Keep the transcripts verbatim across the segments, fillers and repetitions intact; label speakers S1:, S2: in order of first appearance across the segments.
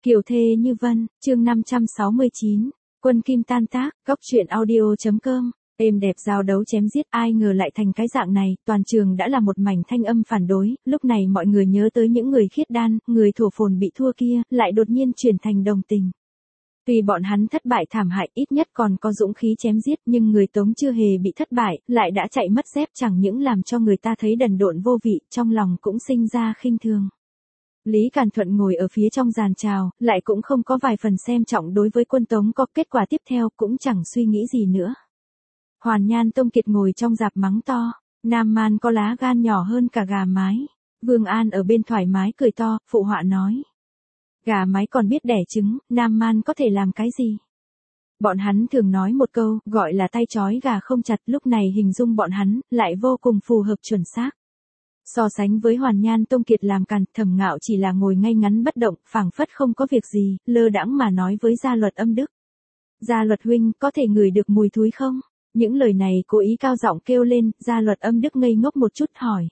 S1: Kiều thê như vân, chương năm trăm sáu mươi chín, quân kim tan tác, góc truyện audio.com, êm đẹp giao đấu chém giết, ai ngờ lại thành cái dạng này, toàn trường đã là một mảnh thanh âm phản đối, lúc này mọi người nhớ tới những người khiết đan, người thổ phồn bị thua kia, lại đột nhiên chuyển thành đồng tình. Tuy bọn hắn thất bại thảm hại, ít nhất còn có dũng khí chém giết, nhưng người Tống chưa hề bị thất bại, lại đã chạy mất dép, chẳng những làm cho người ta thấy đần độn vô vị, trong lòng cũng sinh ra khinh thường. Lý Càn Thuận ngồi ở phía trong giàn chào, lại cũng không có vài phần xem trọng đối với quân Tống, có kết quả tiếp theo cũng chẳng suy nghĩ gì nữa. Hoàn Nhan Tông Kiệt ngồi trong dạp mắng to, Nam Man có lá gan nhỏ hơn cả gà mái. Vương An ở bên thoải mái cười to, phụ họa nói. Gà mái còn biết đẻ trứng, Nam Man có thể làm cái gì? Bọn hắn thường nói một câu, gọi là tay trói gà không chặt, lúc này hình dung bọn hắn, lại vô cùng phù hợp chuẩn xác. So sánh với Hoàn Nhan Tông Kiệt làm càn, Thẩm Ngạo chỉ là ngồi ngay ngắn bất động, phảng phất không có việc gì, lơ đãng mà nói với Gia Luật Âm Đức. Gia Luật huynh, có thể ngửi được mùi thúi không? Những lời này cố ý cao giọng kêu lên, Gia Luật Âm Đức ngây ngốc một chút hỏi.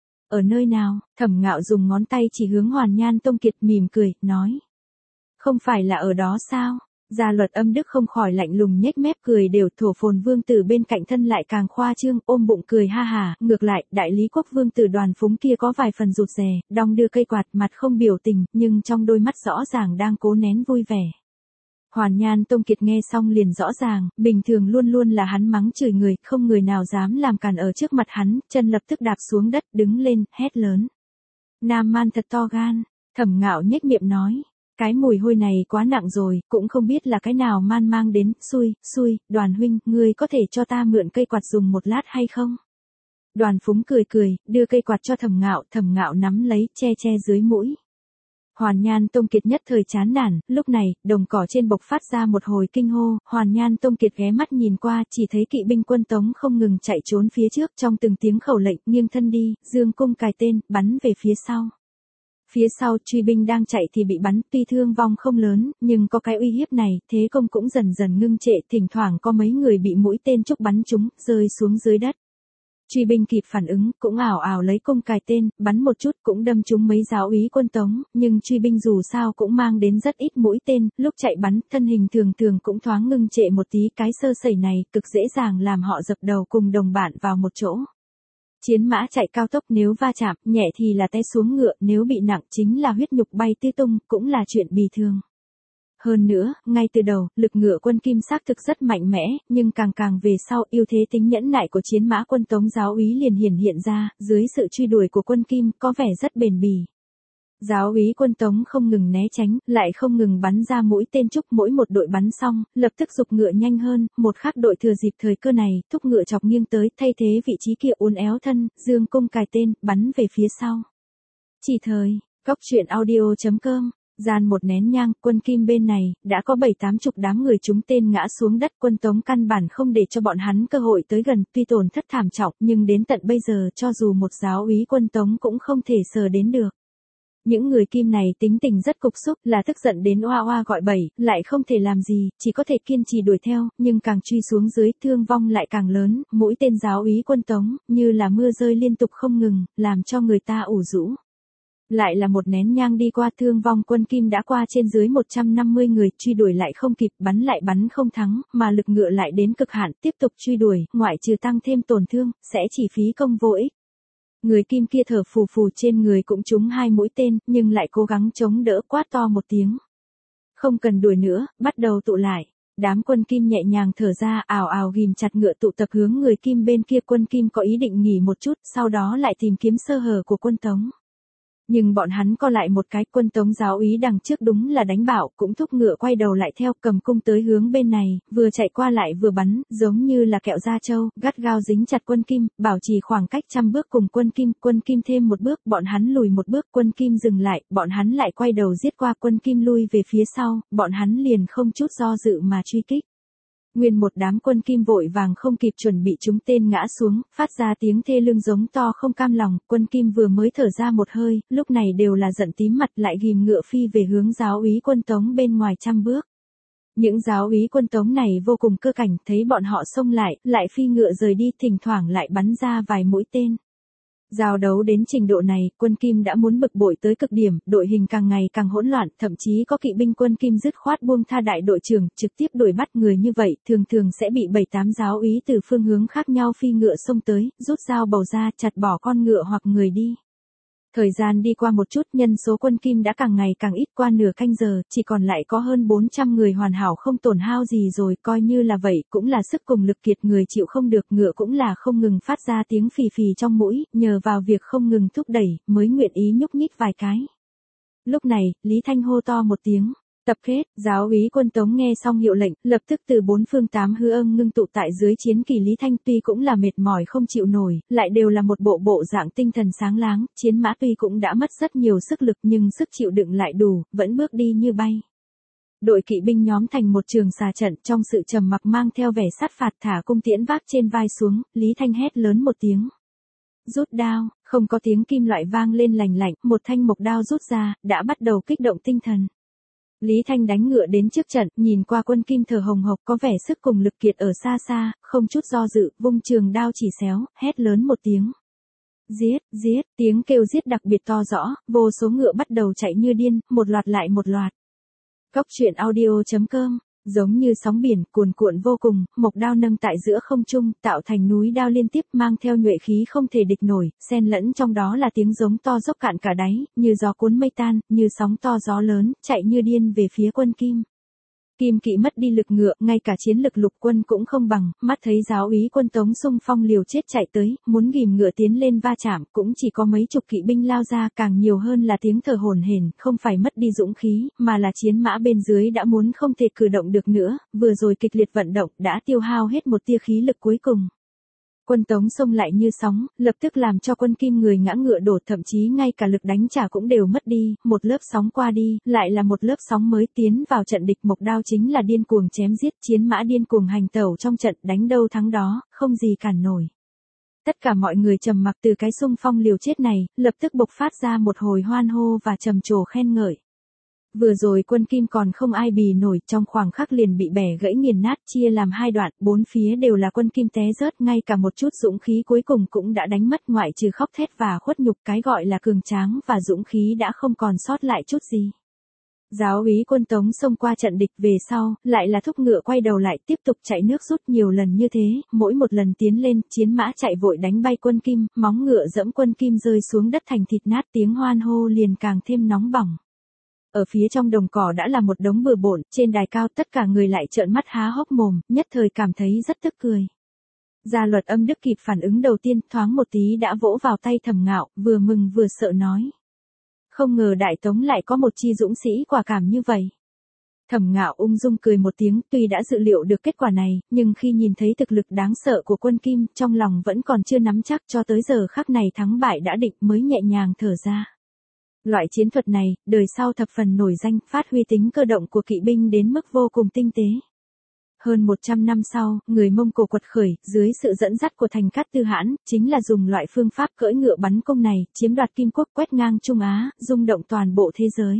S1: Ở nơi nào? Thẩm Ngạo dùng ngón tay chỉ hướng Hoàn Nhan Tông Kiệt mỉm cười, nói. Không phải là ở đó sao? Gia Luật Âm Đức không khỏi lạnh lùng nhếch mép cười đều, thổ phồn vương tử bên cạnh thân lại càng khoa trương, ôm bụng cười ha hà, ngược lại, đại lý quốc vương tử Đoàn Phúng kia có vài phần rụt rè, đong đưa cây quạt, mặt không biểu tình, nhưng trong đôi mắt rõ ràng đang cố nén vui vẻ. Hoàn Nhan Tông Kiệt nghe xong liền rõ ràng, bình thường luôn luôn là hắn mắng chửi người, không người nào dám làm cản ở trước mặt hắn, chân lập tức đạp xuống đất, đứng lên, hét lớn. Nam Man thật to gan, Thẩm Ngạo nhếch miệng nói. Cái mùi hôi này quá nặng rồi, cũng không biết là cái nào man mang đến, xui, xui, Đoàn huynh, ngươi có thể cho ta mượn cây quạt dùng một lát hay không? Đoàn Phúng cười cười, đưa cây quạt cho Thẩm Ngạo, Thẩm Ngạo nắm lấy, che che dưới mũi. Hoàn Nhan Tông Kiệt nhất thời chán nản, lúc này, đồng cỏ trên bộc phát ra một hồi kinh hô, Hoàn Nhan Tông Kiệt ghé mắt nhìn qua, chỉ thấy kỵ binh quân Tống không ngừng chạy trốn phía trước, trong từng tiếng khẩu lệnh, nghiêng thân đi, dương cung cài tên, bắn về phía sau. Phía sau truy binh đang chạy thì bị bắn, tuy thương vong không lớn, nhưng có cái uy hiếp này, thế công cũng dần dần ngưng trệ, thỉnh thoảng có mấy người bị mũi tên trúc bắn trúng, rơi xuống dưới đất. Truy binh kịp phản ứng, cũng ảo ảo lấy cung cài tên, bắn một chút cũng đâm trúng mấy giáo úy quân Tống, nhưng truy binh dù sao cũng mang đến rất ít mũi tên, lúc chạy bắn, thân hình thường thường cũng thoáng ngưng trệ một tí, cái sơ sẩy này, cực dễ dàng làm họ dập đầu cùng đồng bạn vào một chỗ. Chiến mã chạy cao tốc, nếu va chạm, nhẹ thì là té xuống ngựa, nếu bị nặng chính là huyết nhục bay tứ tung, cũng là chuyện bì thường. Hơn nữa, ngay từ đầu, lực ngựa quân Kim xác thực rất mạnh mẽ, nhưng càng càng về sau, ưu thế tính nhẫn nại của chiến mã quân Tống giáo úy liền hiển hiện ra, dưới sự truy đuổi của quân Kim, có vẻ rất bền bỉ. Giáo úy quân Tống không ngừng né tránh, lại không ngừng bắn ra mũi tên trúc, mỗi một đội bắn xong, lập tức giục ngựa nhanh hơn, một khắc đội thừa dịp thời cơ này, thúc ngựa chọc nghiêng tới, thay thế vị trí kia uốn éo thân, dương cung cài tên, bắn về phía sau. Chỉ thời, góc truyện audio.com, gian một nén nhang, quân Kim bên này, đã có bảy tám chục đám người trúng tên ngã xuống đất, quân Tống căn bản không để cho bọn hắn cơ hội tới gần, tuy tổn thất thảm trọng, nhưng đến tận bây giờ cho dù một giáo úy quân Tống cũng không thể sờ đến được. Những người Kim này tính tình rất cục xúc, là tức giận đến oa oa gọi bẩy, lại không thể làm gì, chỉ có thể kiên trì đuổi theo, nhưng càng truy xuống dưới, thương vong lại càng lớn, mũi tên giáo úy quân Tống, như là mưa rơi liên tục không ngừng, làm cho người ta ủ rũ. Lại là một nén nhang đi qua, thương vong quân Kim đã qua trên dưới một trăm năm mươi người, truy đuổi lại không kịp, bắn lại bắn không thắng, mà lực ngựa lại đến cực hạn, tiếp tục truy đuổi, ngoại trừ tăng thêm tổn thương, sẽ chỉ phí công vô ích. Người Kim kia thở phù phù, trên người cũng trúng hai mũi tên, nhưng lại cố gắng chống đỡ, quát to một tiếng. Không cần đuổi nữa, bắt đầu tụ lại. Đám quân Kim nhẹ nhàng thở ra, ào ào ghim chặt ngựa tụ tập hướng người Kim bên kia, quân Kim có ý định nghỉ một chút, sau đó lại tìm kiếm sơ hở của quân Tống. Nhưng bọn hắn co lại một cái, quân Tống giáo úy đằng trước đúng là đánh bạo, cũng thúc ngựa quay đầu lại theo, cầm cung tới hướng bên này, vừa chạy qua lại vừa bắn, giống như là kẹo da trâu, gắt gao dính chặt quân Kim, bảo trì khoảng cách trăm bước cùng quân Kim, quân Kim thêm một bước, bọn hắn lùi một bước, quân Kim dừng lại, bọn hắn lại quay đầu giết qua, quân Kim lui về phía sau, bọn hắn liền không chút do dự mà truy kích. Nguyên một đám quân Kim vội vàng không kịp chuẩn bị trúng tên ngã xuống, phát ra tiếng thê lương giống to không cam lòng, quân Kim vừa mới thở ra một hơi, lúc này đều là giận tím mặt, lại ghim ngựa phi về hướng giáo úy quân Tống bên ngoài trăm bước. Những giáo úy quân Tống này vô cùng cơ cảnh, thấy bọn họ xông lại, lại phi ngựa rời đi, thỉnh thoảng lại bắn ra vài mũi tên. Giao đấu đến trình độ này, quân Kim đã muốn bực bội tới cực điểm, đội hình càng ngày càng hỗn loạn, thậm chí có kỵ binh quân Kim dứt khoát buông tha đại đội trưởng, trực tiếp đuổi bắt người như vậy, thường thường sẽ bị bảy tám giáo úy từ phương hướng khác nhau phi ngựa xông tới, rút dao bầu ra, chặt bỏ con ngựa hoặc người đi. Thời gian đi qua một chút, nhân số quân Kim đã càng ngày càng ít, qua nửa canh giờ, chỉ còn lại có hơn bốn trăm người hoàn hảo không tổn hao gì rồi, coi như là vậy, cũng là sức cùng lực kiệt người chịu không được, ngựa cũng là không ngừng phát ra tiếng phì phì trong mũi, nhờ vào việc không ngừng thúc đẩy, mới nguyện ý nhúc nhích vài cái. Lúc này, Lý Thanh hô to một tiếng. Tập kết, giáo úy quân Tống nghe xong hiệu lệnh, lập tức từ bốn phương tám hướng ngưng tụ tại dưới chiến kỳ. Lý Thanh tuy cũng là mệt mỏi không chịu nổi, lại đều là một bộ bộ dạng tinh thần sáng láng, chiến mã tuy cũng đã mất rất nhiều sức lực nhưng sức chịu đựng lại đủ, vẫn bước đi như bay. Đội kỵ binh nhóm thành một trường xà trận, trong sự trầm mặc mang theo vẻ sát phạt, thả cung tiễn vác trên vai xuống, Lý Thanh hét lớn một tiếng. Rút đao, không có tiếng kim loại vang lên lành lạnh, một thanh mộc đao rút ra, đã bắt đầu kích động tinh thần. Lý Thanh đánh ngựa đến trước trận, nhìn qua quân Kim thở hồng hộc có vẻ sức cùng lực kiệt ở xa xa, không chút do dự, vung trường đao chỉ xéo, hét lớn một tiếng. Giết, giết, tiếng kêu giết đặc biệt to rõ, vô số ngựa bắt đầu chạy như điên, một loạt lại một loạt. Cốc truyện audio chấm com, giống như sóng biển, cuồn cuộn vô cùng, mộc đao nâng tại giữa không trung, tạo thành núi đao liên tiếp mang theo nhuệ khí không thể địch nổi, xen lẫn trong đó là tiếng giống to dốc cạn cả đáy, như gió cuốn mây tan, như sóng to gió lớn, chạy như điên về phía quân Kim. Kim kỵ mất đi lực ngựa, ngay cả chiến lực lục quân cũng không bằng, mắt thấy giáo úy quân Tống xung phong liều chết chạy tới, muốn ghìm ngựa tiến lên va chạm, cũng chỉ có mấy chục kỵ binh lao ra, càng nhiều hơn là tiếng thở hổn hển, không phải mất đi dũng khí, mà là chiến mã bên dưới đã muốn không thể cử động được nữa, vừa rồi kịch liệt vận động đã tiêu hao hết một tia khí lực cuối cùng. Quân Tống xông lại như sóng, lập tức làm cho quân Kim người ngã ngựa đổ, thậm chí ngay cả lực đánh trả cũng đều mất đi, một lớp sóng qua đi, lại là một lớp sóng mới tiến vào trận địch. Mộc đao chính là điên cuồng chém giết, chiến mã điên cuồng hành tẩu trong trận, đánh đâu thắng đó, không gì cản nổi. Tất cả mọi người trầm mặc từ cái xung phong liều chết này, lập tức bộc phát ra một hồi hoan hô và trầm trồ khen ngợi. Vừa rồi quân Kim còn không ai bì nổi, trong khoảng khắc liền bị bẻ gãy nghiền nát, chia làm hai đoạn, bốn phía đều là quân Kim té rớt, ngay cả một chút dũng khí cuối cùng cũng đã đánh mất, ngoại trừ khóc thét và khuất nhục, cái gọi là cường tráng và dũng khí đã không còn sót lại chút gì. Giáo úy quân Tống xông qua trận địch về sau, lại là thúc ngựa quay đầu lại, tiếp tục chạy nước rút nhiều lần như thế, mỗi một lần tiến lên, chiến mã chạy vội đánh bay quân Kim, móng ngựa dẫm quân Kim rơi xuống đất thành thịt nát, tiếng hoan hô liền càng thêm nóng bỏng. Ở phía trong đồng cỏ đã là một đống bừa bộn, trên đài cao tất cả người lại trợn mắt há hốc mồm, nhất thời cảm thấy rất tức cười. Gia Luật Âm Đức kịp phản ứng đầu tiên, thoáng một tí đã vỗ vào tay Thẩm Ngạo, vừa mừng vừa sợ nói. Không ngờ Đại Tống lại có một chi dũng sĩ quả cảm như vậy. Thẩm Ngạo ung dung cười một tiếng, tuy đã dự liệu được kết quả này, nhưng khi nhìn thấy thực lực đáng sợ của quân Kim, trong lòng vẫn còn chưa nắm chắc, cho tới giờ khắc này thắng bại đã định mới nhẹ nhàng thở ra. Loại chiến thuật này, đời sau thập phần nổi danh, phát huy tính cơ động của kỵ binh đến mức vô cùng tinh tế. Hơn một trăm năm sau, người Mông Cổ quật khởi, dưới sự dẫn dắt của Thành Cát Tư Hãn, chính là dùng loại phương pháp cưỡi ngựa bắn cung này, chiếm đoạt Kim Quốc, quét ngang Trung Á, rung động toàn bộ thế giới.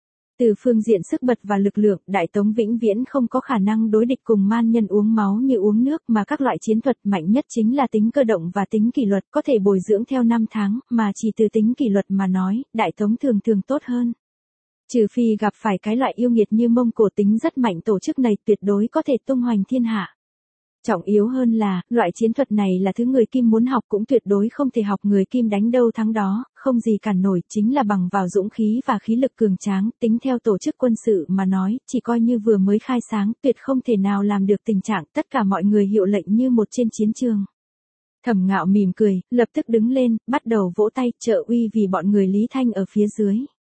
S1: Từ phương diện sức bật và lực lượng, Đại Tống vĩnh viễn không có khả năng đối địch cùng man nhân uống máu như uống nước, mà các loại chiến thuật mạnh nhất chính là tính cơ động và tính kỷ luật, có thể bồi dưỡng theo năm tháng, mà chỉ từ tính kỷ luật mà nói, Đại Tống thường thường tốt hơn. Trừ phi gặp phải cái loại yêu nghiệt như Mông Cổ, tính rất mạnh, tổ chức này tuyệt đối có thể tung hoành thiên hạ. Trọng yếu hơn là, loại chiến thuật này là thứ người Kim muốn học cũng tuyệt đối không thể học, người Kim đánh đâu thắng đó, không gì cản nổi, chính là bằng vào dũng khí và khí lực cường tráng, tính theo tổ chức quân sự mà nói, chỉ coi như vừa mới khai sáng, tuyệt không thể nào làm được tình trạng tất cả mọi người hiệu lệnh như một trên chiến trường. Thẩm Ngạo mỉm cười, lập tức đứng lên, bắt đầu vỗ tay, trợ uy vì bọn người Lý Thanh ở phía dưới.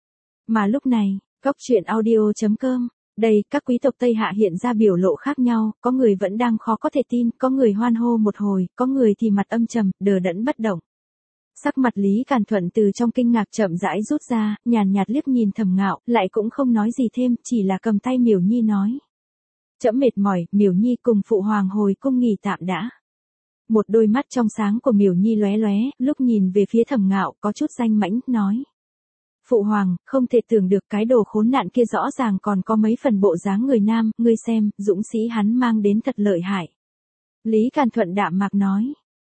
S1: Mà lúc này, cốc truyện audio chấm com, đây, các quý tộc Tây Hạ hiện ra biểu lộ khác nhau, có người vẫn đang khó có thể tin, có người hoan hô một hồi, có người thì mặt âm trầm, đờ đẫn bất động. Sắc mặt Lý Càn Thuận từ trong kinh ngạc chậm rãi rút ra, nhàn nhạt liếc nhìn Thẩm Ngạo, lại cũng không nói gì thêm, chỉ là cầm tay Miểu Nhi nói. Trẫm mệt mỏi, Miểu Nhi cùng phụ hoàng hồi cung nghỉ tạm đã. Một đôi mắt trong sáng của Miểu Nhi lóe lóe, lúc nhìn về phía Thẩm Ngạo, có chút danh mãnh, nói. Phụ hoàng, không thể tưởng được cái đồ khốn nạn kia rõ ràng còn có mấy phần bộ dáng người nam, ngươi xem, dũng sĩ hắn mang đến thật lợi hại. Lý Càn Thuận đạm mạc nói.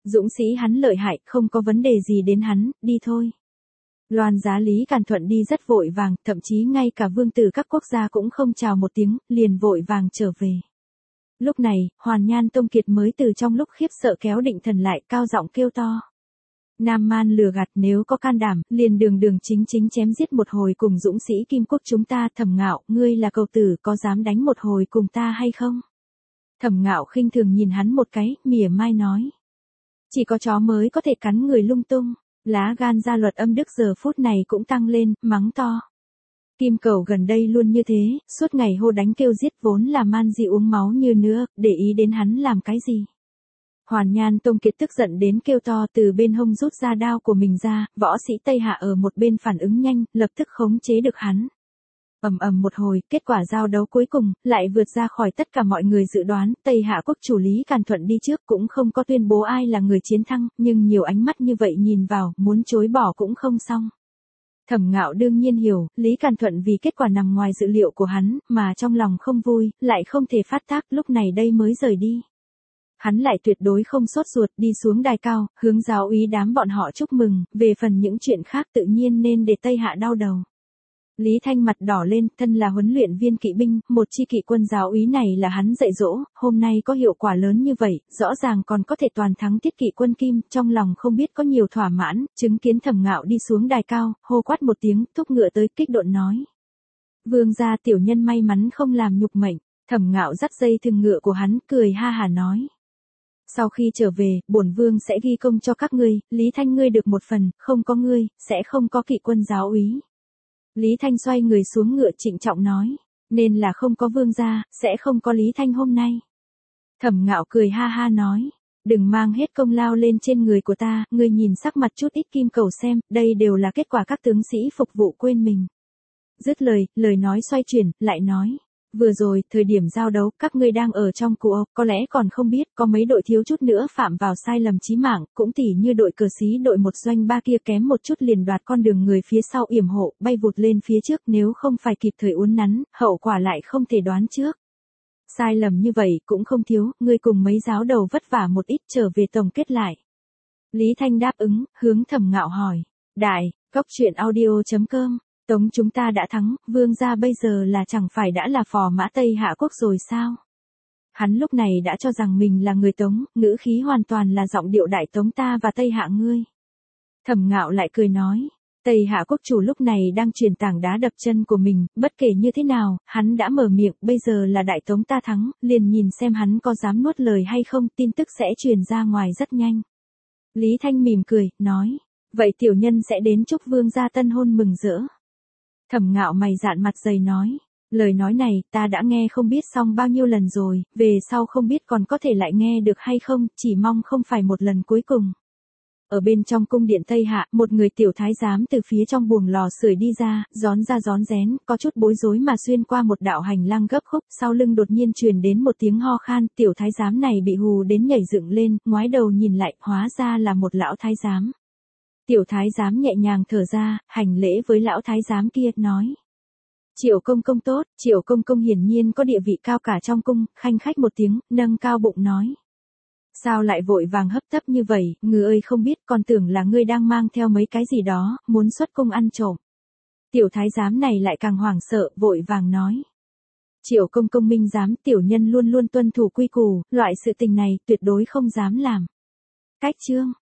S1: Dũng sĩ hắn lợi hại, không có vấn đề gì đến hắn, đi thôi. Loan giá Lý Càn Thuận đi rất vội vàng, thậm chí ngay cả vương tử các quốc gia cũng không chào một tiếng, liền vội vàng trở về. Lúc này, Hoàn Nhan Tông Kiệt mới từ trong lúc khiếp sợ kéo Định Thần lại, cao giọng kêu to. Nam man lừa gạt, nếu có can đảm, liền đường đường chính chính chém giết một hồi cùng dũng sĩ Kim Quốc chúng ta. Thẩm Ngạo, ngươi là cầu tử, có dám đánh một hồi cùng ta hay không? Thẩm Ngạo khinh thường nhìn hắn một cái, mỉa mai nói. Chỉ có chó mới có thể cắn người lung tung. Lá gan gia luật âm đức giờ phút này cũng tăng lên, mắng to. Kim Cẩu gần đây luôn như thế, suốt ngày hô đánh kêu giết, vốn là man dị uống máu như nữa, để ý đến hắn làm cái gì? Hoàn Nhan Tông Kiệt tức giận đến kêu to, từ bên hông rút ra đao của mình ra, võ sĩ Tây Hạ ở một bên phản ứng nhanh, lập tức khống chế được hắn. Ầm ầm một hồi, kết quả giao đấu cuối cùng, lại vượt ra khỏi tất cả mọi người dự đoán, Tây Hạ quốc chủ Lý Càn Thuận đi trước cũng không có tuyên bố ai là người chiến thắng, nhưng nhiều ánh mắt như vậy nhìn vào, muốn chối bỏ cũng không xong. Thẩm Ngạo đương nhiên hiểu, Lý Càn Thuận vì kết quả nằm ngoài dự liệu của hắn, mà trong lòng không vui, lại không thể phát tác, lúc này đây mới rời đi. Hắn lại tuyệt đối không sốt ruột, đi xuống đài cao, hướng giáo úy đám bọn họ chúc mừng, về phần những chuyện khác tự nhiên nên để Tây Hạ đau đầu. Lý Thanh mặt đỏ lên, thân là huấn luyện viên kỵ binh, một chi kỵ quân giáo úy này là hắn dạy dỗ, hôm nay có hiệu quả lớn như vậy, rõ ràng còn có thể toàn thắng Tiết kỵ quân Kim, trong lòng không biết có nhiều thỏa mãn, chứng kiến Thẩm Ngạo đi xuống đài cao, hô quát một tiếng, thúc ngựa tới, kích động nói. Vương gia tiểu nhân may mắn không làm nhục mệnh. Thẩm Ngạo dắt dây thừng ngựa của hắn, cười ha hà nói. Sau khi trở về, bổn vương sẽ ghi công cho các ngươi, Lý Thanh ngươi được một phần, không có ngươi, sẽ không có kỵ quân giáo úy. Lý Thanh xoay người xuống ngựa trịnh trọng nói, nên là không có vương gia, sẽ không có Lý Thanh hôm nay. Thẩm Ngạo cười ha ha nói, đừng mang hết công lao lên trên người của ta, ngươi nhìn sắc mặt chút ít Kim Cẩu xem, đây đều là kết quả các tướng sĩ phục vụ quên mình. Dứt lời, lời nói xoay chuyển, lại nói. Vừa rồi, thời điểm giao đấu, các ngươi đang ở trong cuộc, có lẽ còn không biết, có mấy đội thiếu chút nữa phạm vào sai lầm chí mạng, cũng tỉ như đội cờ xí đội một doanh ba kia kém một chút liền đoạt con đường người phía sau yểm hộ, bay vụt lên phía trước, nếu không phải kịp thời uốn nắn, hậu quả lại không thể đoán trước. Sai lầm như vậy cũng không thiếu, ngươi cùng mấy giáo đầu vất vả một ít trở về tổng kết lại. Lý Thanh đáp ứng, hướng Thẩm Ngạo hỏi, đại, góc truyện audio chấm com. Tống chúng ta đã thắng, vương gia bây giờ là chẳng phải đã là phò mã Tây Hạ quốc rồi sao? Hắn lúc này đã cho rằng mình là người Tống, ngữ khí hoàn toàn là giọng điệu đại Tống ta và Tây Hạ ngươi. Thẩm Ngạo lại cười nói, Tây Hạ quốc chủ lúc này đang truyền tảng đá đập chân của mình, bất kể như thế nào, hắn đã mở miệng, bây giờ là đại Tống ta thắng, liền nhìn xem hắn có dám nuốt lời hay không, tin tức sẽ truyền ra ngoài rất nhanh. Lý Thanh mỉm cười, nói, vậy tiểu nhân sẽ đến chúc vương gia tân hôn mừng rỡ. Thẩm Ngạo mày dạn mặt dày nói, lời nói này ta đã nghe không biết xong bao nhiêu lần rồi, về sau không biết còn có thể lại nghe được hay không, chỉ mong không phải một lần cuối cùng. Ở bên trong cung điện Tây Hạ, một người tiểu thái giám từ phía trong buồng lò sưởi đi ra, rón ra rón rén, có chút bối rối mà xuyên qua một đạo hành lang gấp khúc, sau lưng đột nhiên truyền đến một tiếng ho khan, tiểu thái giám này bị hù đến nhảy dựng lên, ngoái đầu nhìn lại, hóa ra là một lão thái giám. Tiểu thái giám nhẹ nhàng thở ra, hành lễ với lão thái giám kia, nói. Triệu công công tốt, Triệu công công hiển nhiên có địa vị cao cả trong cung, khanh khách một tiếng, nâng cao bụng nói. Sao lại vội vàng hấp tấp như vậy, ngư ơi không biết, còn tưởng là ngươi đang mang theo mấy cái gì đó, muốn xuất cung ăn trộm. Tiểu thái giám này lại càng hoảng sợ, vội vàng nói. Triệu công công minh giám, tiểu nhân luôn luôn tuân thủ quy củ, loại sự tình này tuyệt đối không dám làm. Cách chương.